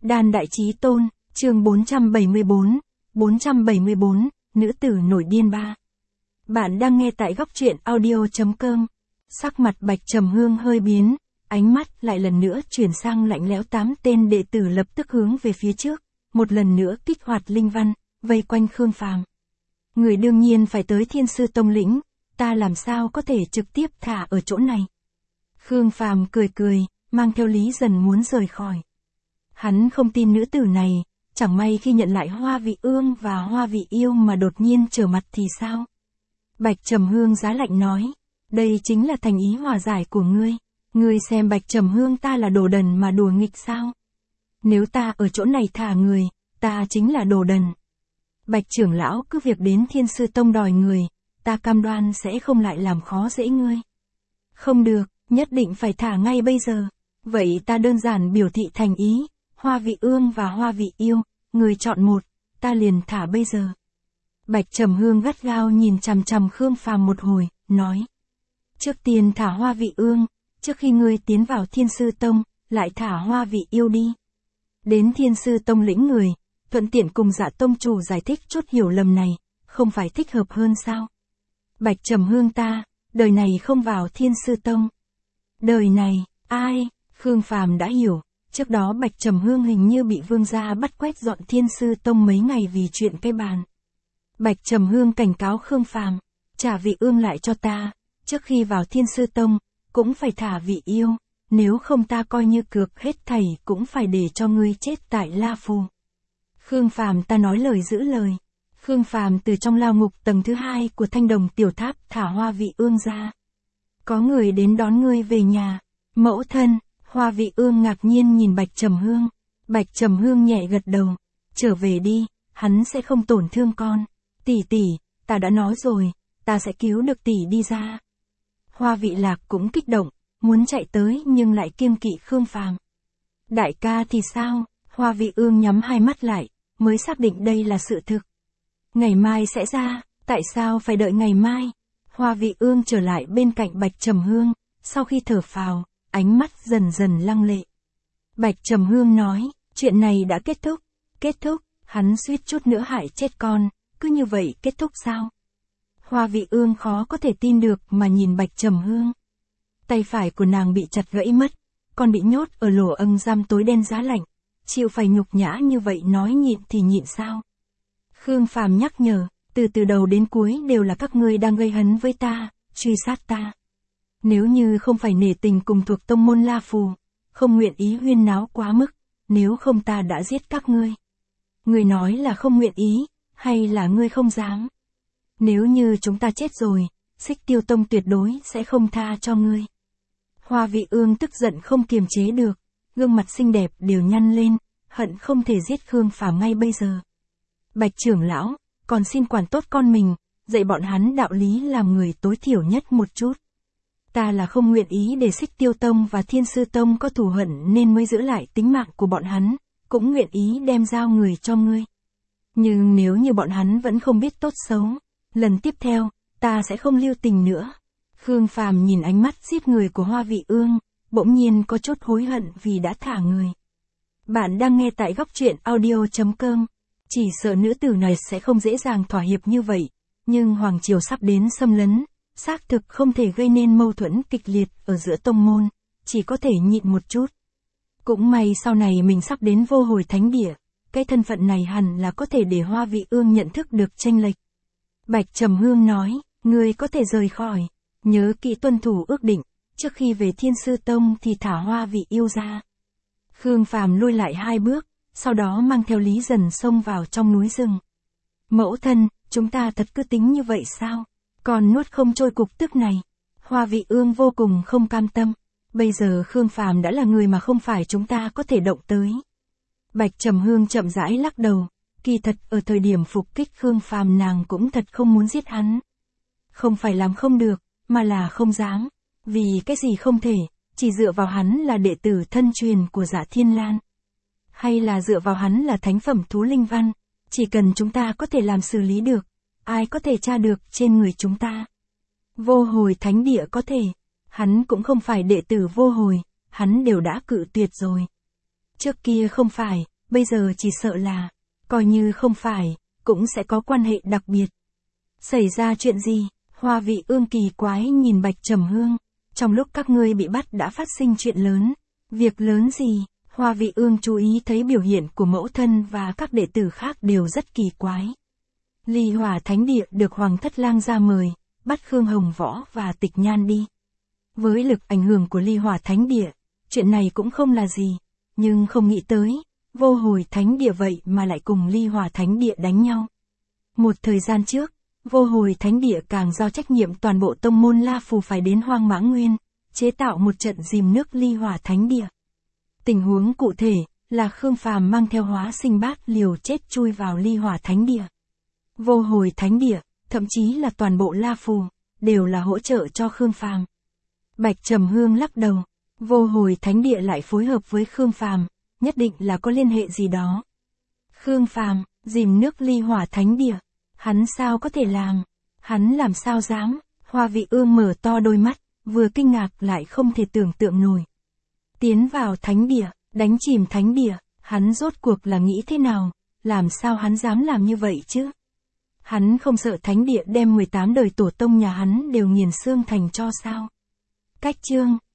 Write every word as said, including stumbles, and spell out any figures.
Đan Đại Chí Tôn, chương bốn trăm bảy mươi bốn, bốn trăm bảy mươi bốn, nữ tử nổi điên ba. Bạn đang nghe tại góc truyện audio chấm com. Sắc mặt Bạch Trầm Hương hơi biến, ánh mắt lại lần nữa chuyển sang lạnh lẽo. Tám tên đệ tử lập tức hướng về phía trước, một lần nữa kích hoạt linh văn, vây quanh Khương Phàm. Người đương nhiên phải tới Thiên Sư Tông lĩnh, ta làm sao có thể trực tiếp thả ở chỗ này. Khương Phàm cười cười, mang theo Lý Dần muốn rời khỏi. Hắn không tin nữ tử này, chẳng may khi nhận lại Hoa Vị Ương và Hoa Vị Yêu mà đột nhiên trở mặt thì sao? Bạch Trầm Hương giá lạnh nói, đây chính là thành ý hòa giải của ngươi. Ngươi xem Bạch Trầm Hương ta là đồ đần mà đùa nghịch sao? Nếu ta ở chỗ này thả người, ta chính là đồ đần. Bạch trưởng lão cứ việc đến Thiên Sư Tông đòi người, ta cam đoan sẽ không lại làm khó dễ ngươi. Không được, nhất định phải thả ngay bây giờ. Vậy ta đơn giản biểu thị thành ý, Hoa Vị Ương và Hoa Vị Yêu, người chọn một, ta liền thả bây giờ. Bạch Trầm Hương gắt gao nhìn chằm chằm Khương Phàm một hồi, nói. Trước tiên thả Hoa Vị Ương, trước khi ngươi tiến vào Thiên Sư Tông, lại thả Hoa Vị Yêu đi. Đến Thiên Sư Tông lĩnh người, thuận tiện cùng Dạ tông chủ giải thích chút hiểu lầm này, không phải thích hợp hơn sao? Bạch Trầm Hương ta, đời này không vào Thiên Sư Tông. Đời này, ai? Khương Phàm đã hiểu, trước đó Bạch Trầm Hương hình như bị vương gia bắt quét dọn Thiên Sư Tông mấy ngày vì chuyện cây bàn. Bạch Trầm Hương cảnh cáo Khương Phàm, trả Vị Ương lại cho ta, trước khi vào Thiên Sư Tông, cũng phải thả Vị Yêu, nếu không ta coi như cược hết thảy cũng phải để cho ngươi chết tại La Phù. Khương Phàm ta nói lời giữ lời. Khương Phàm từ trong lao ngục tầng thứ hai của Thanh Đồng Tiểu Tháp thả Hoa Vị Ương ra. Có người đến đón ngươi về nhà. Mẫu thân, Hoa Vị Ương ngạc nhiên nhìn Bạch Trầm Hương. Bạch Trầm Hương nhẹ gật đầu. Trở về đi, hắn sẽ không tổn thương con. Tỷ tỷ, ta đã nói rồi, ta sẽ cứu được tỷ đi ra. Hoa Vị Lạc cũng kích động, muốn chạy tới nhưng lại kiêng kỵ Khương Phàm. Đại ca thì sao? Hoa Vị Ương nhắm hai mắt lại, mới xác định đây là sự thực. Ngày mai sẽ ra, tại sao phải đợi ngày mai? Hoa Vị Ương trở lại bên cạnh Bạch Trầm Hương, sau khi thở phào, ánh mắt dần dần lăng lệ. Bạch Trầm Hương nói, chuyện này đã kết thúc. Kết thúc, hắn suýt chút nữa hại chết con, cứ như vậy kết thúc sao? Hoa Vị Ương khó có thể tin được mà nhìn Bạch Trầm Hương. Tay phải của nàng bị chặt gãy mất, còn bị nhốt ở lỗ âng giam tối đen giá lạnh. Chịu phải nhục nhã như vậy nói nhịn thì nhịn sao? Khương Phàm nhắc nhở, từ từ đầu đến cuối đều là các ngươi đang gây hấn với ta, truy sát ta. Nếu như không phải nể tình cùng thuộc tông môn La Phù, không nguyện ý huyên náo quá mức, nếu không ta đã giết các ngươi. Ngươi nói là không nguyện ý, hay là ngươi không dám? Nếu như chúng ta chết rồi, Xích Tiêu Tông tuyệt đối sẽ không tha cho ngươi. Hoa Vị Ương tức giận không kiềm chế được, gương mặt xinh đẹp đều nhăn lên, hận không thể giết Khương Phàm ngay bây giờ. Bạch trưởng lão, còn xin quản tốt con mình, dạy bọn hắn đạo lý làm người tối thiểu nhất một chút. Ta là không nguyện ý để Xích Tiêu Tông và Thiên Sư Tông có thù hận nên mới giữ lại tính mạng của bọn hắn, cũng nguyện ý đem giao người cho ngươi. Nhưng nếu như bọn hắn vẫn không biết tốt xấu, lần tiếp theo, ta sẽ không lưu tình nữa. Khương Phàm nhìn ánh mắt giết người của Hoa Vị Ương, bỗng nhiên có chút hối hận vì đã thả người. Bạn đang nghe tại góc truyện audio chấm com. Chỉ sợ nữ tử này sẽ không dễ dàng thỏa hiệp như vậy, nhưng Hoàng Triều sắp đến xâm lấn, xác thực không thể gây nên mâu thuẫn kịch liệt ở giữa tông môn, chỉ có thể nhịn một chút. Cũng may sau này mình sắp đến Vô Hồi Thánh Địa, cái thân phận này hẳn là có thể để Hoa Vị Ương nhận thức được chênh lệch. Bạch Trầm Hương nói, ngươi có thể rời khỏi, nhớ kỹ tuân thủ ước định, trước khi về Thiên Sư Tông thì thả Hoa Vị Yêu ra. Khương Phàm lui lại hai bước, sau đó mang theo Lý Dần xông vào trong núi rừng. Mẫu thân, chúng ta thật cứ tính như vậy sao? Còn nuốt không trôi cục tức này. Hoa Vị Ương vô cùng không cam tâm. Bây giờ Khương Phàm đã là người mà không phải chúng ta có thể động tới. Bạch Trầm Hương chậm rãi lắc đầu. Kỳ thật ở thời điểm phục kích Khương Phàm nàng cũng thật không muốn giết hắn. Không phải làm không được, mà là không dám. Vì cái gì không thể, chỉ dựa vào hắn là đệ tử thân truyền của Dạ Thiên Lan. Hay là dựa vào hắn là thánh phẩm thú linh văn, chỉ cần chúng ta có thể làm xử lý được, ai có thể tra được trên người chúng ta. Vô Hồi Thánh Địa có thể, hắn cũng không phải đệ tử Vô Hồi, hắn đều đã cự tuyệt rồi. Trước kia không phải, bây giờ chỉ sợ là, coi như không phải, cũng sẽ có quan hệ đặc biệt. Xảy ra chuyện gì? Hoa Vị Ương kỳ quái nhìn Bạch Trầm Hương. Trong lúc các ngươi bị bắt đã phát sinh chuyện lớn. Việc lớn gì? Hoa Vị Ương chú ý thấy biểu hiện của mẫu thân và các đệ tử khác đều rất kỳ quái. Ly Hỏa Thánh Địa được Hoàng Thất Lang ra mời, bắt Khương Hồng Võ và Tịch Nhan đi. Với lực ảnh hưởng của Ly Hỏa Thánh Địa, chuyện này cũng không là gì, nhưng không nghĩ tới, Vô Hồi Thánh Địa vậy mà lại cùng Ly Hỏa Thánh Địa đánh nhau. Một thời gian trước, Vô Hồi Thánh Địa càng giao trách nhiệm toàn bộ tông môn La Phù phải đến Hoang Mã Nguyên, chế tạo một trận dìm nước Ly Hỏa Thánh Địa. Tình huống cụ thể là Khương Phàm mang theo hóa sinh bát liều chết chui vào Ly Hỏa Thánh Địa. Vô Hồi Thánh Địa, thậm chí là toàn bộ La Phù, đều là hỗ trợ cho Khương Phàm. Bạch Trầm Hương lắc đầu, Vô Hồi Thánh Địa lại phối hợp với Khương Phàm, nhất định là có liên hệ gì đó. Khương Phàm, dìm nước Ly Hỏa Thánh Địa, hắn sao có thể làm? Hắn làm sao dám? Hoa Vị Ương mở to đôi mắt, vừa kinh ngạc lại không thể tưởng tượng nổi. Tiến vào Thánh Địa, đánh chìm Thánh Địa, hắn rốt cuộc là nghĩ thế nào? Làm sao hắn dám làm như vậy chứ? Hắn không sợ Thánh Địa đem mười tám đời tổ tông nhà hắn đều nghiền xương thành tro sao? Cách chương